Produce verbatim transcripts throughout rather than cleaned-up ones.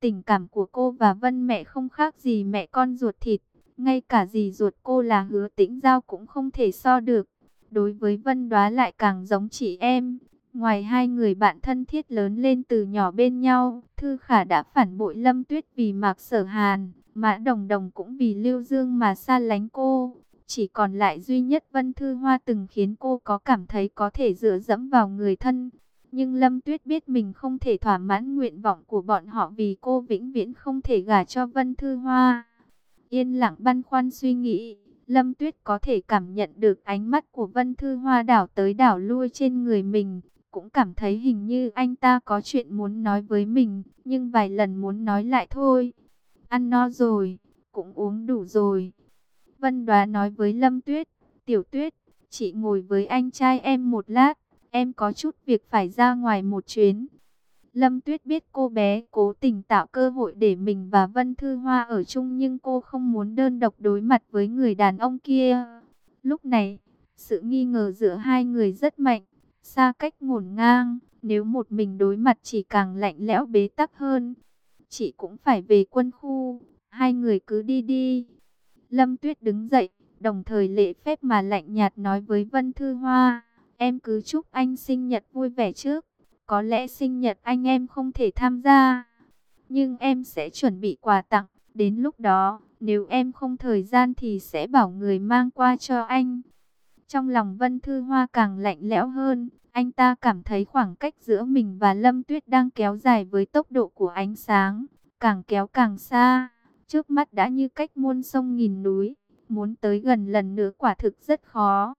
Tình cảm của cô và Vân mẹ không khác gì mẹ con ruột thịt. Ngay cả dì ruột cô là Hứa Tĩnh Giao cũng không thể so được. Đối với Vân Đoá lại càng giống chị em. Ngoài hai người bạn thân thiết lớn lên từ nhỏ bên nhau, Thư Khả đã phản bội Lâm Tuyết vì Mạc Sở Hàn. Mã Đồng Đồng cũng vì Lưu Dương mà xa lánh cô. Chỉ còn lại duy nhất Vân Thư Hoa từng khiến cô có cảm thấy có thể dựa dẫm vào người thân. Nhưng Lâm Tuyết biết mình không thể thỏa mãn nguyện vọng của bọn họ vì cô vĩnh viễn không thể gả cho Vân Thư Hoa. Yên lặng băn khoăn suy nghĩ, Lâm Tuyết có thể cảm nhận được ánh mắt của Vân Thư Hoa đảo tới đảo lui trên người mình. Cũng cảm thấy hình như anh ta có chuyện muốn nói với mình, nhưng vài lần muốn nói lại thôi. Ăn no rồi, cũng uống đủ rồi. Vân Đoá nói với Lâm Tuyết, Tiểu Tuyết, chị ngồi với anh trai em một lát, em có chút việc phải ra ngoài một chuyến. Lâm Tuyết biết cô bé cố tình tạo cơ hội để mình và Vân Thư Hoa ở chung, nhưng cô không muốn đơn độc đối mặt với người đàn ông kia. Lúc này, sự nghi ngờ giữa hai người rất mạnh, xa cách ngổn ngang, nếu một mình đối mặt chỉ càng lạnh lẽo bế tắc hơn. Chị cũng phải về quân khu, hai người cứ đi đi. Lâm Tuyết đứng dậy, đồng thời lễ phép mà lạnh nhạt nói với Vân Thư Hoa, em cứ chúc anh sinh nhật vui vẻ trước. Có lẽ sinh nhật anh em không thể tham gia, nhưng em sẽ chuẩn bị quà tặng. Đến lúc đó, nếu em không thời gian thì sẽ bảo người mang qua cho anh. Trong lòng Vân Thư Hoa càng lạnh lẽo hơn. Anh ta cảm thấy khoảng cách giữa mình và Lâm Tuyết đang kéo dài với tốc độ của ánh sáng, càng kéo càng xa. Trước mắt đã như cách muôn sông nghìn núi, muốn tới gần lần nữa quả thực rất khó.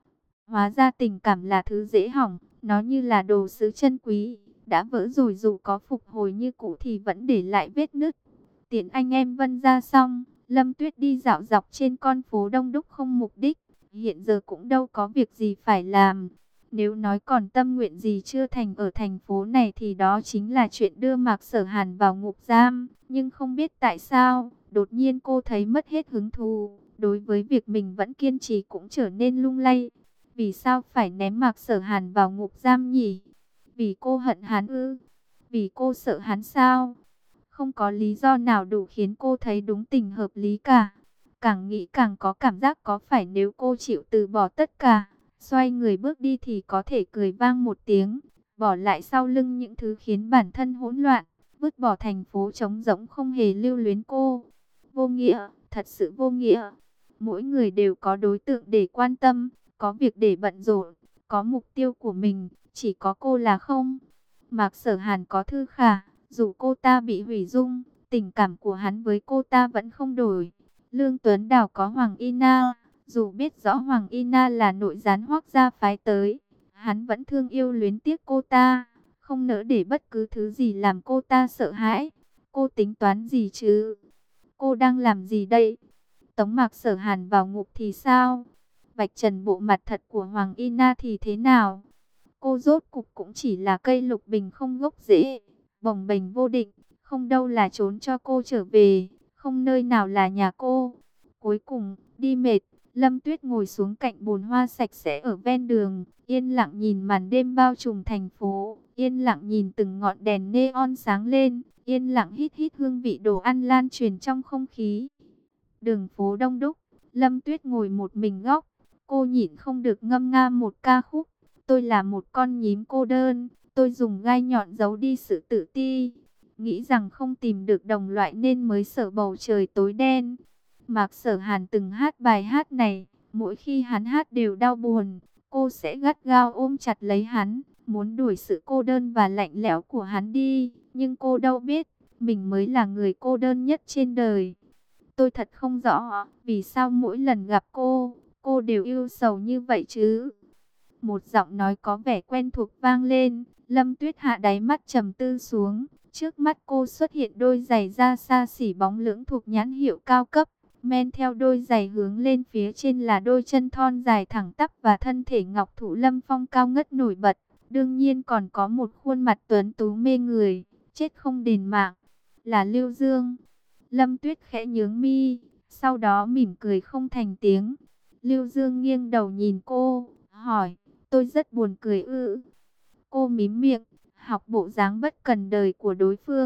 Hóa ra tình cảm là thứ dễ hỏng, nó như là đồ sứ chân quý, đã vỡ rồi dù có phục hồi như cũ thì vẫn để lại vết nứt. Tiễn anh em Vân ra xong, Lâm Tuyết đi dạo dọc trên con phố đông đúc không mục đích, hiện giờ cũng đâu có việc gì phải làm. Nếu nói còn tâm nguyện gì chưa thành ở thành phố này thì đó chính là chuyện đưa Mạc Sở Hàn vào ngục giam. Nhưng không biết tại sao, đột nhiên cô thấy mất hết hứng thú, đối với việc mình vẫn kiên trì cũng trở nên lung lay. Vì sao phải ném Mạc Sở Hàn vào ngục giam nhỉ? Vì cô hận hắn ư? Vì cô sợ hắn sao? Không có lý do nào đủ khiến cô thấy đúng tình hợp lý cả. Càng nghĩ càng có cảm giác có phải nếu cô chịu từ bỏ tất cả, xoay người bước đi thì có thể cười vang một tiếng, bỏ lại sau lưng những thứ khiến bản thân hỗn loạn, vứt bỏ thành phố trống rỗng không hề lưu luyến cô. Vô nghĩa, thật sự vô nghĩa. Mỗi người đều có đối tượng để quan tâm, có việc để bận rộn, có mục tiêu của mình, chỉ có cô là không. Mạc Sở Hàn có Thư Khả, dù cô ta bị hủy dung, tình cảm của hắn với cô ta vẫn không đổi. Lương Tuấn Đào có Hoàng Y Na, dù biết rõ Hoàng Y Na là nội gián Hoắc gia phái tới, hắn vẫn thương yêu luyến tiếc cô ta, không nỡ để bất cứ thứ gì làm cô ta sợ hãi. Cô tính toán gì chứ? Cô đang làm gì đây? Tống Mạc Sở Hàn vào ngục thì sao? Vạch trần bộ mặt thật của Hoàng Y Na thì thế nào? Cô rốt cục cũng chỉ là cây lục bình không gốc rễ, bồng bềnh vô định, không đâu là trốn cho cô trở về, không nơi nào là nhà cô. Cuối cùng, đi mệt, Lâm Tuyết ngồi xuống cạnh bồn hoa sạch sẽ ở ven đường, yên lặng nhìn màn đêm bao trùm thành phố, yên lặng nhìn từng ngọn đèn neon sáng lên, yên lặng hít hít hương vị đồ ăn lan truyền trong không khí. Đường phố đông đúc, Lâm Tuyết ngồi một mình góc, cô nhịn không được ngâm nga một ca khúc. Tôi là một con nhím cô đơn, tôi dùng gai nhọn giấu đi sự tự ti. Nghĩ rằng không tìm được đồng loại nên mới sợ bầu trời tối đen. Mạc Sở Hàn từng hát bài hát này, mỗi khi hắn hát đều đau buồn. Cô sẽ gắt gao ôm chặt lấy hắn, muốn đuổi sự cô đơn và lạnh lẽo của hắn đi. Nhưng cô đâu biết, mình mới là người cô đơn nhất trên đời. Tôi thật không rõ, vì sao mỗi lần gặp cô, cô đều ưu sầu như vậy chứ? Một giọng nói có vẻ quen thuộc vang lên, Lâm Tuyết hạ đáy mắt trầm tư xuống. Trước mắt cô xuất hiện đôi giày da xa xỉ bóng lưỡng thuộc nhãn hiệu cao cấp. Men theo đôi giày hướng lên phía trên là đôi chân thon dài thẳng tắp và thân thể ngọc thụ lâm phong cao ngất nổi bật. Đương nhiên còn có một khuôn mặt tuấn tú mê người, chết không đền mạng, là Lưu Dương. Lâm Tuyết khẽ nhướng mi, sau đó mỉm cười không thành tiếng. Lưu Dương nghiêng đầu nhìn cô, hỏi, tôi rất buồn cười ư? Cô mím miệng, học bộ dáng bất cần đời của đối phương.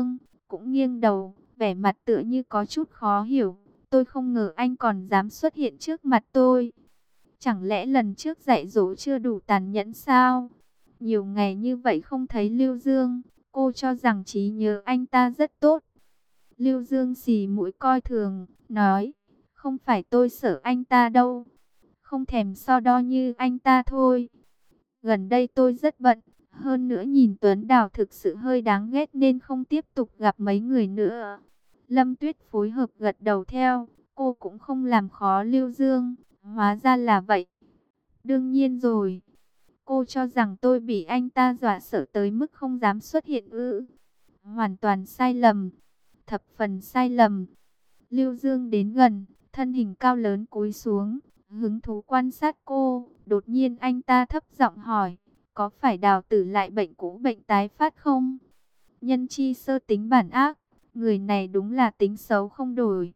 cũng nghiêng đầu, vẻ mặt tựa như có chút khó hiểu. Tôi không ngờ anh còn dám xuất hiện trước mặt tôi. Chẳng lẽ lần trước dạy dỗ chưa đủ tàn nhẫn sao? Nhiều ngày như vậy không thấy Lưu Dương, cô cho rằng trí nhớ anh ta rất tốt. Lưu Dương xì mũi coi thường, nói, không phải tôi sợ anh ta đâu, không thèm so đo như anh ta thôi. Gần đây tôi rất bận, hơn nữa nhìn Tuấn Đào thực sự hơi đáng ghét nên không tiếp tục gặp mấy người nữa. Lâm Tuyết phối hợp gật đầu theo, cô cũng không làm khó Lưu Dương, hóa ra là vậy. Đương nhiên rồi, cô cho rằng tôi bị anh ta dọa sợ tới mức không dám xuất hiện ư? Hoàn toàn sai lầm, thập phần sai lầm. Lưu Dương đến gần, thân hình cao lớn cúi xuống, hứng thú quan sát cô. Đột nhiên anh ta thấp giọng hỏi, có phải Đào Tử lại bệnh cũ bệnh tái phát không? Nhân chi sơ tính bản ác, người này đúng là tính xấu không đổi.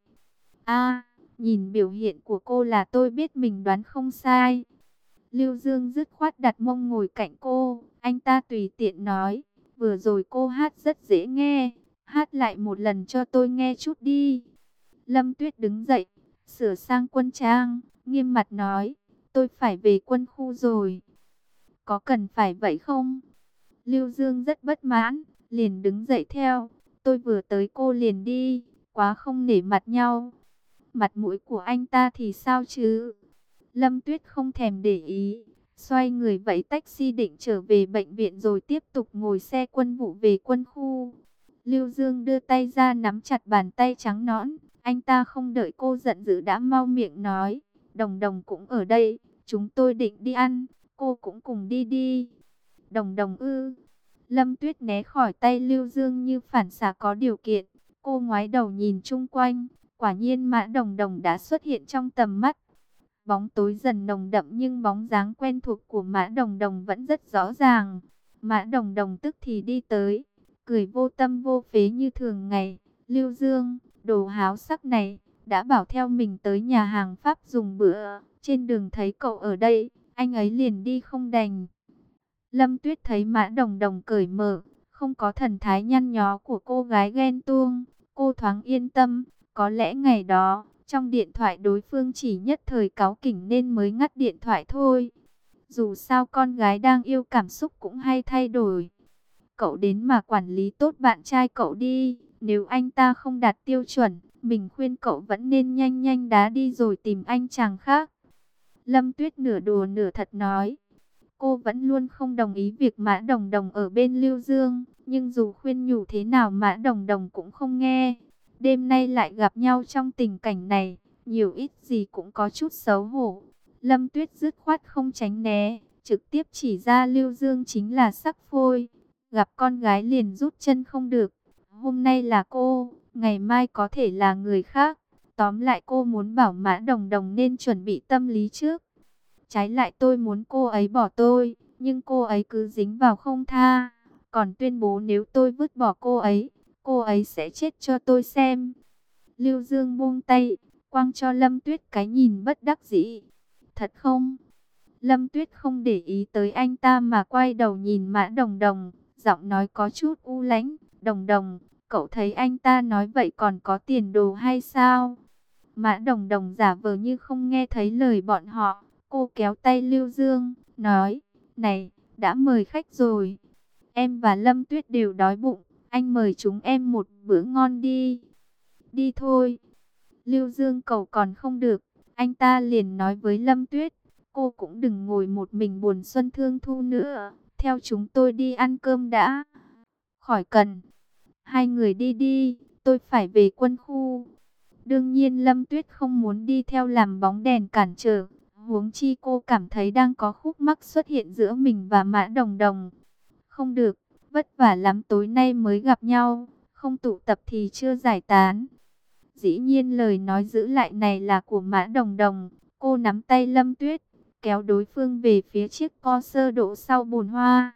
A, nhìn biểu hiện của cô là tôi biết mình đoán không sai. Lưu Dương dứt khoát đặt mông ngồi cạnh cô, anh ta tùy tiện nói, vừa rồi cô hát rất dễ nghe, hát lại một lần cho tôi nghe chút đi. Lâm Tuyết đứng dậy, sửa sang quân trang, nghiêm mặt nói, tôi phải về quân khu rồi. Có cần phải vậy không? Lưu Dương rất bất mãn, liền đứng dậy theo, tôi vừa tới cô liền đi, quá không nể mặt nhau. Mặt mũi của anh ta thì sao chứ? Lâm Tuyết không thèm để ý, xoay người vẫy taxi định trở về bệnh viện rồi tiếp tục ngồi xe quân vụ về quân khu. Lưu Dương đưa tay ra nắm chặt bàn tay trắng nõn, anh ta không đợi cô giận dữ đã mau miệng nói, Đồng Đồng cũng ở đây, chúng tôi định đi ăn, cô cũng cùng đi đi. Đồng Đồng ư? Lâm Tuyết né khỏi tay Lưu Dương như phản xạ có điều kiện, cô ngoái đầu nhìn chung quanh, quả nhiên Mã Đồng Đồng đã xuất hiện trong tầm mắt. Bóng tối dần nồng đậm nhưng bóng dáng quen thuộc của Mã Đồng Đồng vẫn rất rõ ràng. Mã Đồng Đồng tức thì đi tới, cười vô tâm vô phế như thường ngày. Lưu Dương, đồ háo sắc này, đã bảo theo mình tới nhà hàng Pháp dùng bữa. Trên đường thấy cậu ở đây, anh ấy liền đi không đành. Lâm Tuyết thấy Mã Đồng Đồng cởi mở, không có thần thái nhăn nhó của cô gái ghen tuông. Cô thoáng yên tâm, có lẽ ngày đó, trong điện thoại đối phương chỉ nhất thời cáu kỉnh nên mới ngắt điện thoại thôi. Dù sao con gái đang yêu cảm xúc cũng hay thay đổi. Cậu đến mà quản lý tốt bạn trai cậu đi. Nếu anh ta không đạt tiêu chuẩn, mình khuyên cậu vẫn nên nhanh nhanh đá đi rồi tìm anh chàng khác. Lâm Tuyết nửa đùa nửa thật nói. Cô vẫn luôn không đồng ý việc Mã Đồng Đồng ở bên Lưu Dương. Nhưng dù khuyên nhủ thế nào Mã Đồng Đồng cũng không nghe. Đêm nay lại gặp nhau trong tình cảnh này, nhiều ít gì cũng có chút xấu hổ. Lâm Tuyết dứt khoát không tránh né, trực tiếp chỉ ra Lưu Dương chính là sắc phôi. Gặp con gái liền rút chân không được. Hôm nay là cô, ngày mai có thể là người khác. Tóm lại cô muốn bảo Mã Đồng Đồng nên chuẩn bị tâm lý trước. Trái lại tôi muốn cô ấy bỏ tôi, nhưng cô ấy cứ dính vào không tha. Còn tuyên bố nếu tôi vứt bỏ cô ấy, cô ấy sẽ chết cho tôi xem. Lưu Dương buông tay, quăng cho Lâm Tuyết cái nhìn bất đắc dĩ. Thật không? Lâm Tuyết không để ý tới anh ta mà quay đầu nhìn Mã Đồng Đồng, giọng nói có chút u lãnh. Đồng Đồng, cậu thấy anh ta nói vậy còn có tiền đồ hay sao? Mã Đồng Đồng giả vờ như không nghe thấy lời bọn họ. Cô kéo tay Lưu Dương, nói, này, đã mời khách rồi. Em và Lâm Tuyết đều đói bụng, anh mời chúng em một bữa ngon đi. Đi thôi. Lưu Dương cầu còn không được, anh ta liền nói với Lâm Tuyết, cô cũng đừng ngồi một mình buồn xuân thương thu nữa, theo chúng tôi đi ăn cơm đã. Khỏi cần, hai người đi đi, tôi phải về quân khu. Đương nhiên Lâm Tuyết không muốn đi theo làm bóng đèn cản trở, huống chi cô cảm thấy đang có khúc mắc xuất hiện giữa mình và Mã Đồng Đồng. Không được, vất vả lắm tối nay mới gặp nhau, không tụ tập thì chưa giải tán. Dĩ nhiên lời nói giữ lại này là của Mã Đồng Đồng. Cô nắm tay Lâm Tuyết, kéo đối phương về phía chiếc Corsa đỗ sau bồn hoa.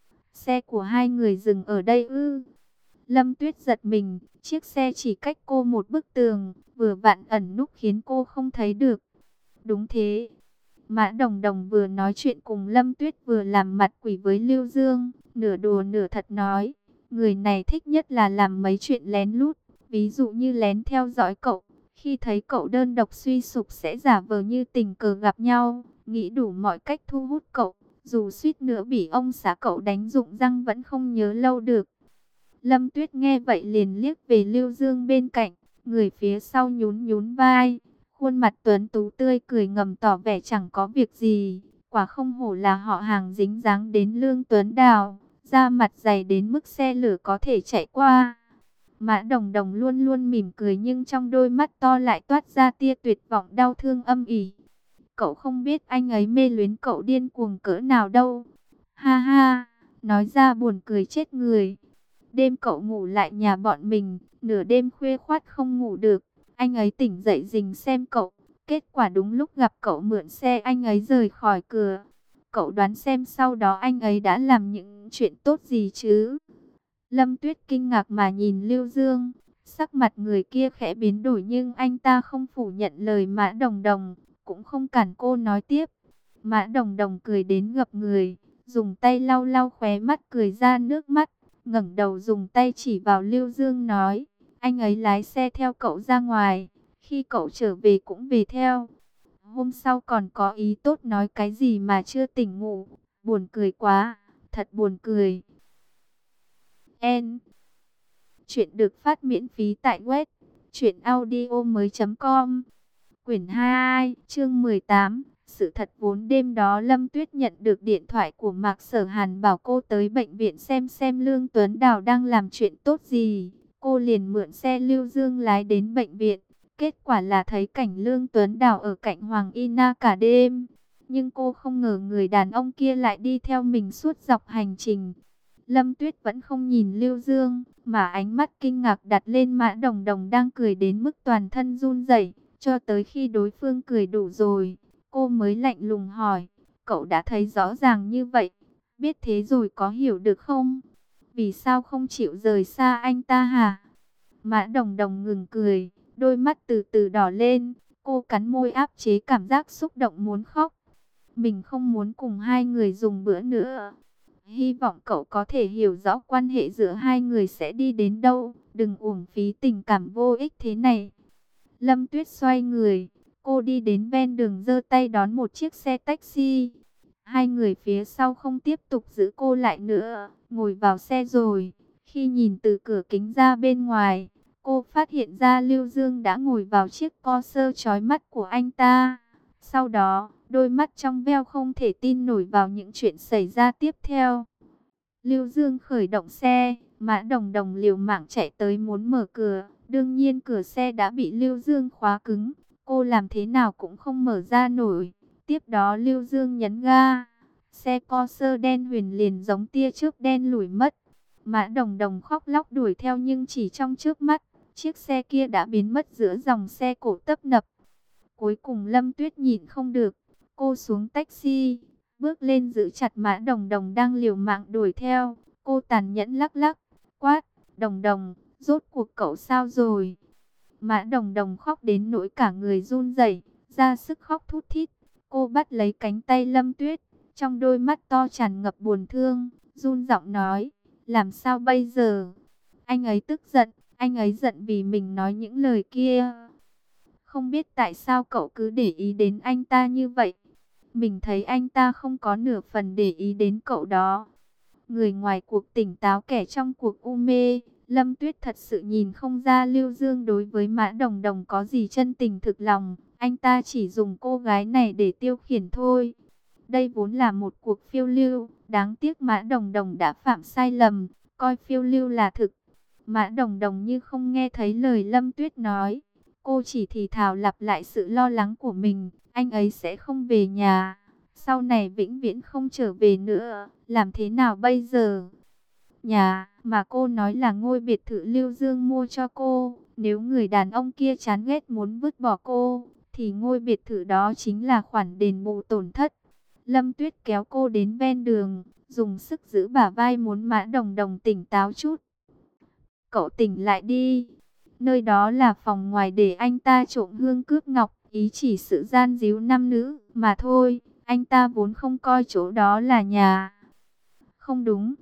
Xe của hai người dừng ở đây ư? Lâm Tuyết giật mình, chiếc xe chỉ cách cô một bức tường, vừa vặn ẩn núp khiến cô không thấy được. Đúng thế. Mã Đồng Đồng vừa nói chuyện cùng Lâm Tuyết vừa làm mặt quỷ với Lưu Dương, nửa đùa nửa thật nói, Người này thích nhất là làm mấy chuyện lén lút, ví dụ như lén theo dõi cậu. Khi thấy cậu đơn độc suy sụp sẽ giả vờ như tình cờ gặp nhau, nghĩ đủ mọi cách thu hút cậu. Dù suýt nữa bị ông xã cậu đánh rụng răng vẫn không nhớ lâu được. Lâm Tuyết nghe vậy liền liếc về Lưu Dương bên cạnh, người phía sau nhún nhún vai. Khuôn mặt tuấn tú tươi cười ngầm tỏ vẻ chẳng có việc gì. Quả không hổ là họ hàng dính dáng đến Lương Tuấn Đào, da mặt dày đến mức xe lửa có thể chạy qua. Mã Đồng Đồng luôn luôn mỉm cười nhưng trong đôi mắt to lại toát ra tia tuyệt vọng đau thương âm ỉ. Cậu không biết anh ấy mê luyến cậu điên cuồng cỡ nào đâu. Ha ha, nói ra buồn cười chết người. Đêm cậu ngủ lại nhà bọn mình, nửa đêm khuya khoắt không ngủ được. Anh ấy tỉnh dậy rình xem cậu. Kết quả đúng lúc gặp cậu mượn xe anh ấy rời khỏi cửa. Cậu đoán xem sau đó anh ấy đã làm những chuyện tốt gì chứ? Lâm Tuyết kinh ngạc mà nhìn Lưu Dương. Sắc mặt người kia khẽ biến đổi nhưng anh ta không phủ nhận lời Mã Đồng Đồng, cũng không cản cô nói tiếp. Mã Đồng Đồng cười đến ngập người, dùng tay lau lau khóe mắt cười ra nước mắt, ngẩng đầu dùng tay chỉ vào Lưu Dương nói, anh ấy lái xe theo cậu ra ngoài, khi cậu trở về cũng về theo. Hôm sau còn có ý tốt nói cái gì mà chưa tỉnh ngủ, buồn cười quá, thật buồn cười. En. Chuyện được phát miễn phí tại web truyện audio mới chấm com. Quyển hai, chương mười tám. Sự thật vốn đêm đó Lâm Tuyết nhận được điện thoại của Mạc Sở Hàn bảo cô tới bệnh viện xem xem Lương Tuấn Đào đang làm chuyện tốt gì. Cô liền mượn xe Lưu Dương lái đến bệnh viện. Kết quả là thấy cảnh Lương Tuấn Đào ở cạnh Hoàng Y Na cả đêm. Nhưng cô không ngờ người đàn ông kia lại đi theo mình suốt dọc hành trình. Lâm Tuyết vẫn không nhìn Lưu Dương, mà ánh mắt kinh ngạc đặt lên Mã Đồng Đồng đang cười đến mức toàn thân run rẩy, cho tới khi đối phương cười đủ rồi, cô mới lạnh lùng hỏi, cậu đã thấy rõ ràng như vậy, biết thế rồi có hiểu được không? Vì sao không chịu rời xa anh ta hả? Mã Đồng Đồng ngừng cười, đôi mắt từ từ đỏ lên, cô cắn môi áp chế cảm giác xúc động muốn khóc. Mình không muốn cùng hai người dùng bữa nữa. Hy vọng cậu có thể hiểu rõ quan hệ giữa hai người sẽ đi đến đâu, đừng uổng phí tình cảm vô ích thế này. Lâm Tuyết xoay người, cô đi đến ven đường giơ tay đón một chiếc xe taxi. Hai người phía sau không tiếp tục giữ cô lại nữa, ngồi vào xe rồi. Khi nhìn từ cửa kính ra bên ngoài, cô phát hiện ra Lưu Dương đã ngồi vào chiếc Corsa chói mắt của anh ta. Sau đó, đôi mắt trong veo không thể tin nổi vào những chuyện xảy ra tiếp theo. Lưu Dương khởi động xe, Mã Đồng Đồng liều mạng chạy tới muốn mở cửa. Đương nhiên cửa xe đã bị Lưu Dương khóa cứng, cô làm thế nào cũng không mở ra nổi. Tiếp đó Lưu Dương nhấn ga, xe Corsa đen huyền liền giống tia chớp đen lủi mất. Mã Đồng Đồng khóc lóc đuổi theo nhưng chỉ trong chớp mắt, chiếc xe kia đã biến mất giữa dòng xe cộ tấp nập. Cuối cùng Lâm Tuyết nhịn không được, cô xuống taxi, bước lên giữ chặt Mã Đồng Đồng đang liều mạng đuổi theo. Cô tàn nhẫn lắc lắc, quát, Đồng Đồng, rốt cuộc cậu sao rồi? Mã Đồng Đồng khóc đến nỗi cả người run rẩy, ra sức khóc thút thít. Cô bắt lấy cánh tay Lâm Tuyết, trong đôi mắt to tràn ngập buồn thương, run giọng nói, làm sao bây giờ? Anh ấy tức giận, anh ấy giận vì mình nói những lời kia. Không biết tại sao cậu cứ để ý đến anh ta như vậy. Mình thấy anh ta không có nửa phần để ý đến cậu đó. Người ngoài cuộc tỉnh táo kẻ trong cuộc u mê. Lâm Tuyết thật sự nhìn không ra Lưu Dương đối với Mã Đồng Đồng có gì chân tình thực lòng. Anh ta chỉ dùng cô gái này để tiêu khiển thôi. Đây vốn là một cuộc phiêu lưu. Đáng tiếc Mã Đồng Đồng đã phạm sai lầm, coi phiêu lưu là thực. Mã Đồng Đồng như không nghe thấy lời Lâm Tuyết nói. Cô chỉ thì thào lặp lại sự lo lắng của mình. Anh ấy sẽ không về nhà. Sau này vĩnh viễn không trở về nữa. Làm thế nào bây giờ? Nhà mà cô nói là ngôi biệt thự Lưu Dương mua cho cô. Nếu người đàn ông kia chán ghét muốn vứt bỏ cô, thì ngôi biệt thự đó chính là khoản đền bù tổn thất. Lâm Tuyết kéo cô đến ven đường, dùng sức giữ bả vai muốn Mã Đồng Đồng tỉnh táo chút. Cậu tỉnh lại đi. Nơi đó là phòng ngoài để anh ta trộm hương cướp ngọc, ý chỉ sự gian díu nam nữ mà thôi. Anh ta vốn không coi chỗ đó là nhà. Không đúng.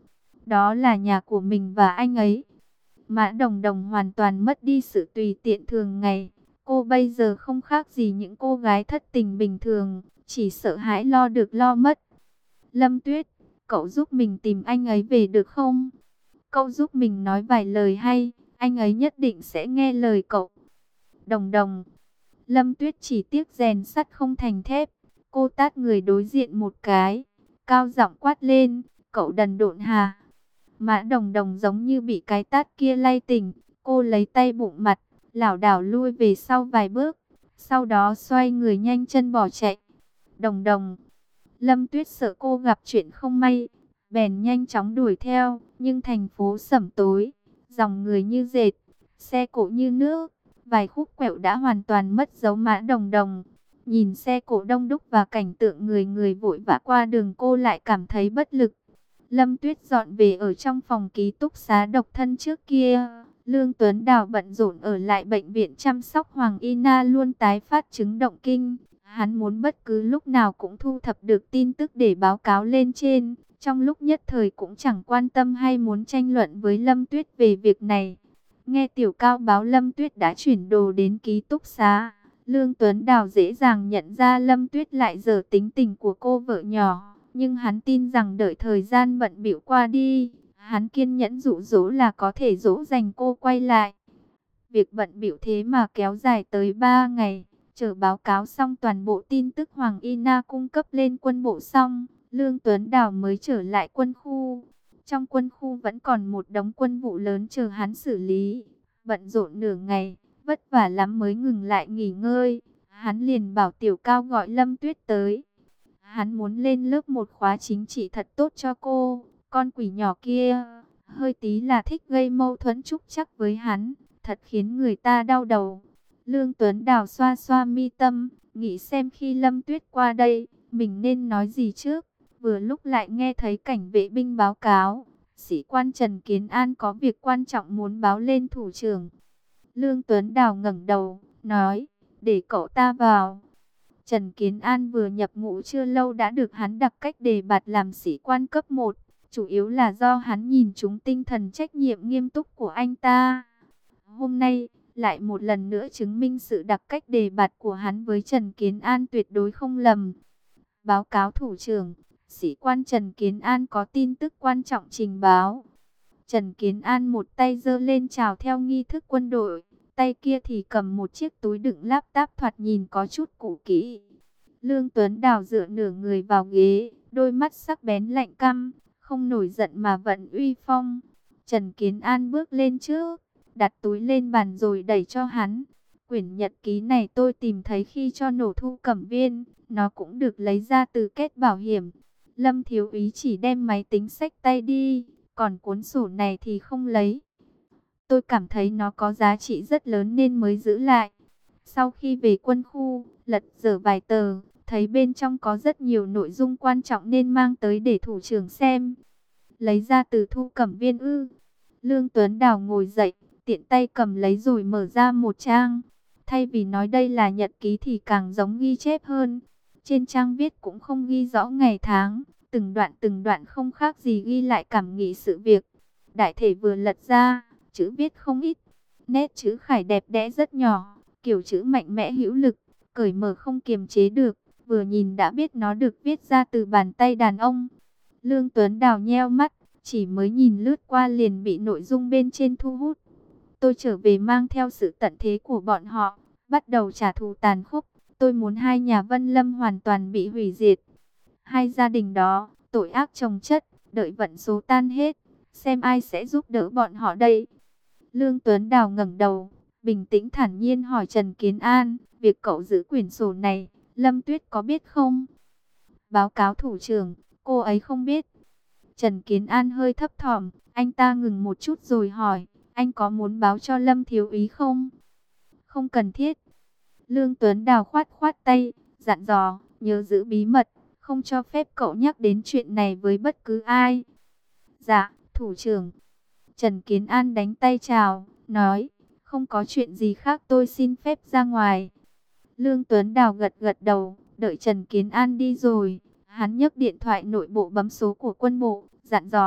đó là nhà của mình và anh ấy. Mã Đồng Đồng hoàn toàn mất đi sự tùy tiện thường ngày. Cô bây giờ không khác gì những cô gái thất tình bình thường, chỉ sợ hãi lo được lo mất. Lâm Tuyết, cậu giúp mình tìm anh ấy về được không? Cậu giúp mình nói vài lời hay, anh ấy nhất định sẽ nghe lời cậu. Đồng Đồng. Lâm Tuyết chỉ tiếc rèn sắt không thành thép. Cô tát người đối diện một cái, cao giọng quát lên, cậu đần độn hà. Mã Đồng Đồng giống như bị cái tát kia lay tỉnh, cô lấy tay bụng mặt, lảo đảo lui về sau vài bước, sau đó xoay người nhanh chân bỏ chạy. Đồng Đồng. Lâm Tuyết sợ cô gặp chuyện không may, bèn nhanh chóng đuổi theo, nhưng thành phố sẩm tối, dòng người như dệt, xe cộ như nước, vài khúc quẹo đã hoàn toàn mất dấu Mã Đồng Đồng. Nhìn xe cộ đông đúc và cảnh tượng người người vội vã qua đường, cô lại cảm thấy bất lực. Lâm Tuyết dọn về ở trong phòng ký túc xá độc thân trước kia. Lương Tuấn Đào bận rộn ở lại bệnh viện chăm sóc Hoàng Y Na luôn tái phát chứng động kinh. Hắn muốn bất cứ lúc nào cũng thu thập được tin tức để báo cáo lên trên. Trong lúc nhất thời cũng chẳng quan tâm hay muốn tranh luận với Lâm Tuyết về việc này. Nghe Tiểu Cao báo Lâm Tuyết đã chuyển đồ đến ký túc xá, Lương Tuấn Đào dễ dàng nhận ra Lâm Tuyết lại dở tính tình của cô vợ nhỏ. Nhưng hắn tin rằng đợi thời gian bận bịu qua đi, hắn kiên nhẫn dụ dỗ là có thể dỗ dành cô quay lại. Việc bận bịu thế mà kéo dài tới ba ngày, chờ báo cáo xong toàn bộ tin tức Hoàng Y Na cung cấp lên quân bộ xong, Lương Tuấn Đào mới trở lại quân khu. Trong quân khu vẫn còn một đống quân vụ lớn chờ hắn xử lý. Bận rộn nửa ngày, vất vả lắm mới ngừng lại nghỉ ngơi. Hắn liền bảo Tiểu Cao gọi Lâm Tuyết tới. Hắn muốn lên lớp một khóa chính trị thật tốt cho cô. Con quỷ nhỏ kia, hơi tí là thích gây mâu thuẫn trúc trắc với hắn, thật khiến người ta đau đầu. Lương Tuấn Đào xoa xoa mi tâm, nghĩ xem khi Lâm Tuyết qua đây, mình nên nói gì trước. Vừa lúc lại nghe thấy cảnh vệ binh báo cáo, sĩ quan Trần Kiến An có việc quan trọng muốn báo lên thủ trưởng. Lương Tuấn Đào ngẩng đầu, nói, để cậu ta vào. Trần Kiến An vừa nhập ngũ chưa lâu đã được hắn đặc cách đề bạt làm sĩ quan cấp một, chủ yếu là do hắn nhìn trúng tinh thần trách nhiệm nghiêm túc của anh ta. Hôm nay, lại một lần nữa chứng minh sự đặc cách đề bạt của hắn với Trần Kiến An tuyệt đối không lầm. Báo cáo thủ trưởng, sĩ quan Trần Kiến An có tin tức quan trọng trình báo. Trần Kiến An một tay giơ lên chào theo nghi thức quân đội, tay kia thì cầm một chiếc túi đựng laptop thoạt nhìn có chút cũ kỹ. Lương Tuấn Đào dựa nửa người vào ghế, đôi mắt sắc bén lạnh căm, không nổi giận mà vẫn uy phong. Trần Kiến An bước lên trước, đặt túi lên bàn rồi đẩy cho hắn. Quyển nhật ký này tôi tìm thấy khi cho nổ Thu Cẩm Viên, nó cũng được lấy ra từ kết bảo hiểm. Lâm thiếu úy chỉ đem máy tính xách tay đi, còn cuốn sổ này thì không lấy. Tôi cảm thấy nó có giá trị rất lớn nên mới giữ lại. Sau khi về quân khu, lật dở vài tờ, thấy bên trong có rất nhiều nội dung quan trọng nên mang tới để thủ trưởng xem. Lấy ra từ Thu Cẩm Viên ư? Lương Tuấn Đào ngồi dậy, tiện tay cầm lấy rồi mở ra một trang. Thay vì nói đây là nhật ký thì càng giống ghi chép hơn. Trên trang viết cũng không ghi rõ ngày tháng, từng đoạn từng đoạn không khác gì ghi lại cảm nghĩ sự việc. Đại thể vừa lật ra, chữ viết không ít, nét chữ khải đẹp đẽ rất nhỏ, kiểu chữ mạnh mẽ hữu lực, cởi mở không kiềm chế được, vừa nhìn đã biết nó được viết ra từ bàn tay đàn ông. Lương Tuấn Đào nheo mắt, chỉ mới nhìn lướt qua liền bị nội dung bên trên thu hút. Tôi trở về mang theo sự tận thế của bọn họ, bắt đầu trả thù tàn khốc. Tôi muốn hai nhà Vân Lâm hoàn toàn bị hủy diệt. Hai gia đình đó, tội ác chồng chất, đợi vận số tan hết, xem ai sẽ giúp đỡ bọn họ đây. Lương Tuấn Đào ngẩng đầu, bình tĩnh thản nhiên hỏi Trần Kiến An, việc cậu giữ quyển sổ này, Lâm Tuyết có biết không? Báo cáo thủ trưởng, cô ấy không biết. Trần Kiến An hơi thấp thỏm, anh ta ngừng một chút rồi hỏi, anh có muốn báo cho Lâm thiếu úy không? Không cần thiết. Lương Tuấn Đào khoát khoát tay, dặn dò, nhớ giữ bí mật, không cho phép cậu nhắc đến chuyện này với bất cứ ai. Dạ, thủ trưởng. Trần Kiến An đánh tay chào, nói, không có chuyện gì khác tôi xin phép ra ngoài. Lương Tuấn Đào gật gật đầu, đợi Trần Kiến An đi rồi, hắn nhấc điện thoại nội bộ bấm số của quân bộ, dặn dò,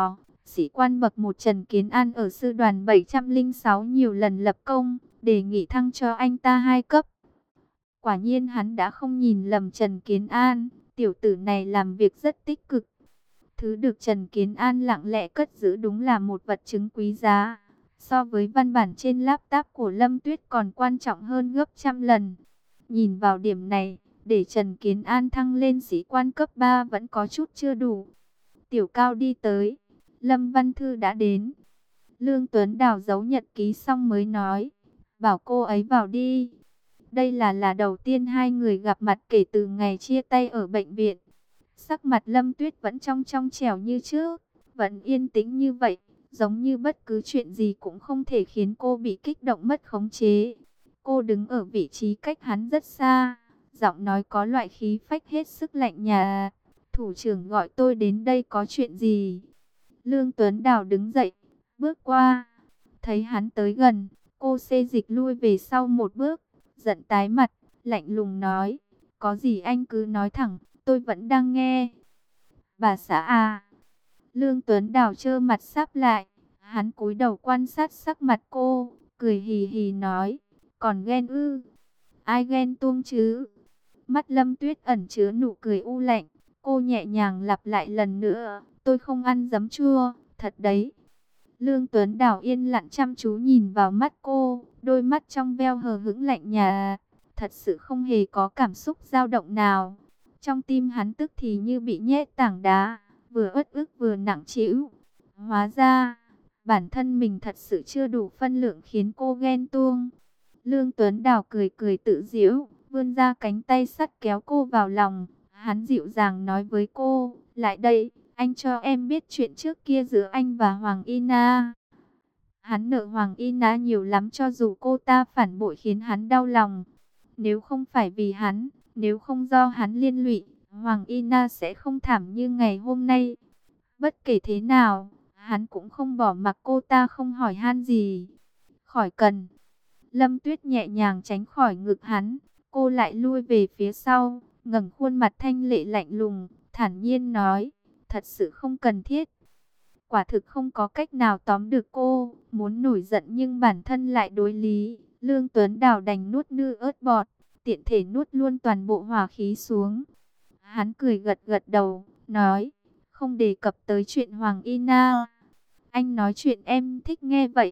Sĩ quan bậc một Trần Kiến An ở sư đoàn bảy trăm lẻ sáu nhiều lần lập công, đề nghị thăng cho anh ta hai cấp. Quả nhiên hắn đã không nhìn lầm Trần Kiến An, tiểu tử này làm việc rất tích cực. Thứ được Trần Kiến An lặng lẽ cất giữ đúng là một vật chứng quý giá. So với văn bản trên laptop của Lâm Tuyết còn quan trọng hơn gấp trăm lần. Nhìn vào điểm này, để Trần Kiến An thăng lên sĩ quan cấp ba vẫn có chút chưa đủ. Tiểu Cao đi tới, Lâm Văn Thư đã đến. Lương Tuấn Đào giấu nhật ký xong mới nói, bảo cô ấy vào đi. Đây là là đầu tiên hai người gặp mặt kể từ ngày chia tay ở bệnh viện. Sắc mặt Lâm Tuyết vẫn trong trong trẻo như trước, vẫn yên tĩnh như vậy, giống như bất cứ chuyện gì cũng không thể khiến cô bị kích động mất khống chế. Cô đứng ở vị trí cách hắn rất xa, giọng nói có loại khí phách hết sức lạnh nhà. Thủ trưởng gọi tôi đến đây có chuyện gì? Lương Tuấn Đào đứng dậy, bước qua. Thấy hắn tới gần, cô xê dịch lui về sau một bước, giận tái mặt, lạnh lùng nói. Có gì anh cứ nói thẳng, tôi vẫn đang nghe. Bà xã à? Lương Tuấn Đào trơ mặt sáp lại, hắn cúi đầu quan sát sắc mặt cô, cười hì hì nói. Còn ghen ư? Ai ghen tuông chứ? Mắt Lâm Tuyết ẩn chứa nụ cười u lạnh. Cô nhẹ nhàng lặp lại lần nữa. Tôi không ăn giấm chua, thật đấy. Lương Tuấn Đào yên lặng chăm chú nhìn vào mắt cô. Đôi mắt trong veo hờ hững lạnh nhà. Thật sự không hề có cảm xúc dao động nào. Trong tim hắn tức thì như bị nhét tảng đá. Vừa uất ức vừa nặng trĩu. Hóa ra, bản thân mình thật sự chưa đủ phân lượng khiến cô ghen tuông. Lương Tuấn Đào cười cười tự giễu, vươn ra cánh tay sắt kéo cô vào lòng. Hắn dịu dàng nói với cô, lại đây, anh cho em biết chuyện trước kia giữa anh và Hoàng Y Na. Hắn nợ Hoàng Y Na nhiều lắm, cho dù cô ta phản bội khiến hắn đau lòng. Nếu không phải vì hắn, nếu không do hắn liên lụy, Hoàng Y Na sẽ không thảm như ngày hôm nay. Bất kể thế nào, hắn cũng không bỏ mặc cô ta không hỏi han gì. Khỏi cần. Lâm Tuyết nhẹ nhàng tránh khỏi ngực hắn, cô lại lui về phía sau, ngẩng khuôn mặt thanh lệ lạnh lùng, thản nhiên nói, thật sự không cần thiết. Quả thực không có cách nào tóm được cô, muốn nổi giận nhưng bản thân lại đối lý. Lương Tuấn Đào đành nuốt nư ớt bọt, tiện thể nuốt luôn toàn bộ hỏa khí xuống. Hắn cười gật gật đầu, nói, không đề cập tới chuyện Hoàng Y Na. Anh nói chuyện em thích nghe vậy.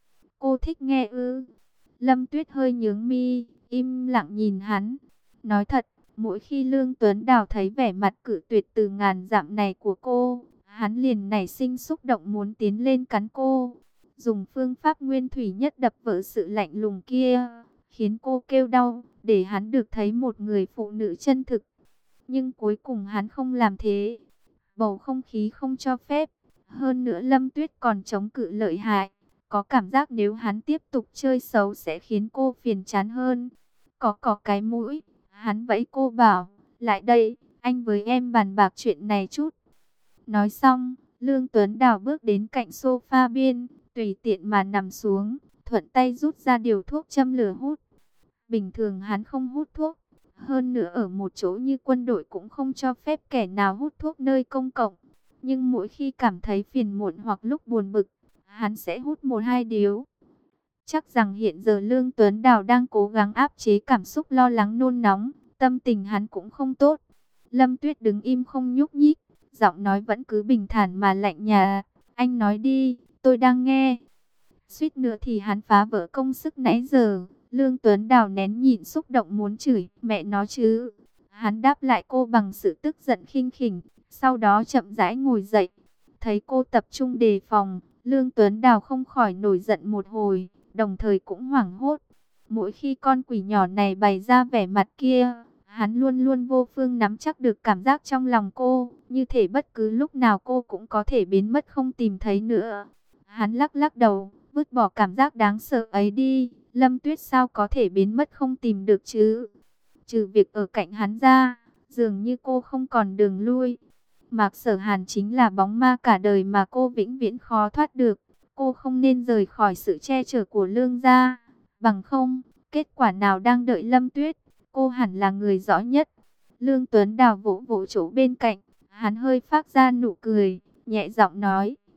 Cô thích nghe ư? Lâm Tuyết hơi nhướng mi, im lặng nhìn hắn. Nói thật, mỗi khi Lương Tuấn Đào thấy vẻ mặt cự tuyệt từ ngàn dặm này của cô, hắn liền nảy sinh xúc động muốn tiến lên cắn cô. Dùng phương pháp nguyên thủy nhất đập vỡ sự lạnh lùng kia, khiến cô kêu đau, để hắn được thấy một người phụ nữ chân thực. Nhưng cuối cùng hắn không làm thế. Bầu không khí không cho phép. Hơn nữa Lâm Tuyết còn chống cự lợi hại. Có cảm giác nếu hắn tiếp tục chơi xấu sẽ khiến cô phiền chán hơn. Có có cái mũi, hắn vẫy cô bảo, lại đây, anh với em bàn bạc chuyện này chút. Nói xong, Lương Tuấn Đào bước đến cạnh sofa biên, tùy tiện mà nằm xuống, thuận tay rút ra điều thuốc châm lửa hút. Bình thường hắn không hút thuốc, hơn nữa ở một chỗ như quân đội cũng không cho phép kẻ nào hút thuốc nơi công cộng. Nhưng mỗi khi cảm thấy phiền muộn hoặc lúc buồn bực, hắn sẽ hút một hai điếu. Chắc rằng hiện giờ Lương Tuấn Đào đang cố gắng áp chế cảm xúc lo lắng nôn nóng, tâm tình hắn cũng không tốt. Lâm Tuyết đứng im không nhúc nhích, giọng nói vẫn cứ bình thản mà lạnh nhà. Anh nói đi, tôi đang nghe. Suýt nữa thì hắn phá vỡ công sức nãy giờ. Lương Tuấn Đào nén nhịn xúc động muốn chửi, mẹ nó chứ. Hắn đáp lại cô bằng sự tức giận khinh khỉnh, sau đó chậm rãi ngồi dậy. Thấy cô tập trung đề phòng, Lương Tuấn Đào không khỏi nổi giận một hồi, đồng thời cũng hoảng hốt. Mỗi khi con quỷ nhỏ này bày ra vẻ mặt kia, hắn luôn luôn vô phương nắm chắc được cảm giác trong lòng cô, như thể bất cứ lúc nào cô cũng có thể biến mất không tìm thấy nữa. Hắn lắc lắc đầu, vứt bỏ cảm giác đáng sợ ấy đi. Lâm Tuyết sao có thể biến mất không tìm được chứ? Trừ việc ở cạnh hắn ra, dường như cô không còn đường lui. Mạc Sở Hàn chính là bóng ma cả đời mà cô vĩnh viễn khó thoát được. Cô không nên rời khỏi sự che chở của Lương gia. Bằng không, kết quả nào đang đợi Lâm Tuyết, cô hẳn là người rõ nhất. Lương Tuấn Đào vỗ vỗ chỗ bên cạnh, hắn hơi phát ra nụ cười, nhẹ giọng nói,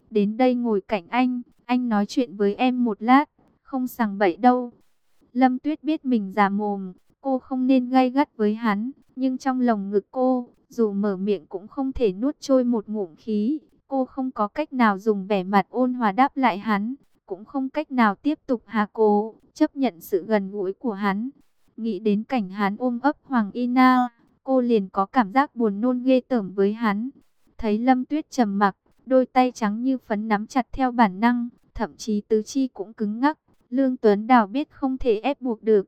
đến đây ngồi cạnh anh, anh nói chuyện với em một lát, không sằng bậy đâu. Lâm Tuyết biết mình già mồm, cô không nên gay gắt với hắn, nhưng trong lồng ngực cô, dù mở miệng cũng không thể nuốt trôi một ngụm khí. Cô không có cách nào dùng vẻ mặt ôn hòa đáp lại hắn, cũng không cách nào tiếp tục hà cố, chấp nhận sự gần gũi của hắn. Nghĩ đến cảnh hắn ôm ấp Hoàng Ina, cô liền có cảm giác buồn nôn ghê tởm với hắn. Thấy Lâm Tuyết trầm mặc, đôi tay trắng như phấn nắm chặt theo bản năng, thậm chí tứ chi cũng cứng ngắc. Lương Tuấn Đào biết không thể ép buộc được.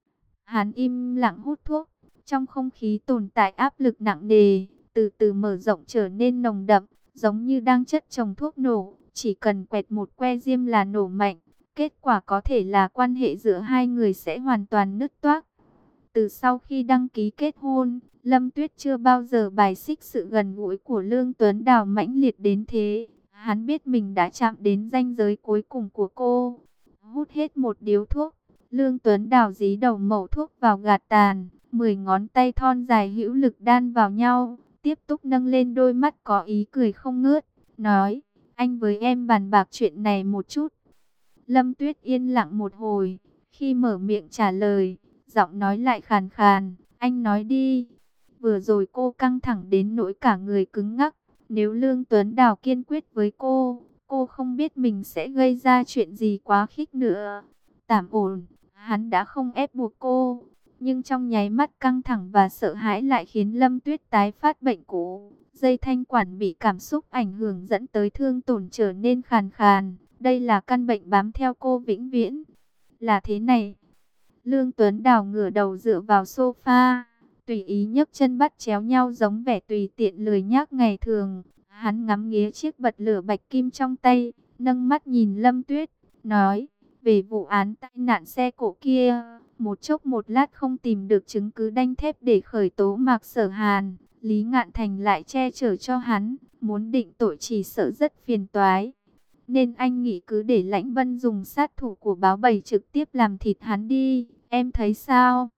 Hắn im lặng hút thuốc, trong không khí tồn tại áp lực nặng nề, từ từ mở rộng trở nên nồng đậm, giống như đang chất chồng thuốc nổ, chỉ cần quẹt một que diêm là nổ mạnh. Kết quả có thể là quan hệ giữa hai người sẽ hoàn toàn nứt toác. Từ sau khi đăng ký kết hôn, Lâm Tuyết chưa bao giờ bài xích sự gần gũi của Lương Tuấn Đào mãnh liệt đến thế. Hắn biết mình đã chạm đến ranh giới cuối cùng của cô. Hút hết một điếu thuốc, Lương Tuấn Đào dí đầu mẩu thuốc vào gạt tàn, mười ngón tay thon dài hữu lực đan vào nhau, tiếp tục nâng lên đôi mắt có ý cười không ngớt, nói, anh với em bàn bạc chuyện này một chút. Lâm Tuyết yên lặng một hồi, khi mở miệng trả lời, giọng nói lại khàn khàn, anh nói đi. Vừa rồi cô căng thẳng đến nỗi cả người cứng ngắc, nếu Lương Tuấn Đào kiên quyết với cô, cô không biết mình sẽ gây ra chuyện gì quá khích nữa. Tạm ổn, hắn đã không ép buộc cô, nhưng trong nháy mắt căng thẳng và sợ hãi lại khiến Lâm Tuyết tái phát bệnh cũ. Dây thanh quản bị cảm xúc ảnh hưởng dẫn tới thương tổn trở nên khàn khàn. Đây là căn bệnh bám theo cô vĩnh viễn. Là thế này. Lương Tuấn Đào ngửa đầu dựa vào sofa, tùy ý nhấc chân bắt chéo nhau giống vẻ tùy tiện lười nhác ngày thường. Hắn ngắm nghía chiếc bật lửa bạch kim trong tay, nâng mắt nhìn Lâm Tuyết, nói, về vụ án tai nạn xe cộ kia, một chốc một lát không tìm được chứng cứ đanh thép để khởi tố Mạc Sở Hàn, Lý Ngạn Thành lại che chở cho hắn, muốn định tội chỉ sợ rất phiền toái. Nên anh nghĩ cứ để Lãnh Vân dùng sát thủ của báo bầy trực tiếp làm thịt hắn đi, em thấy sao?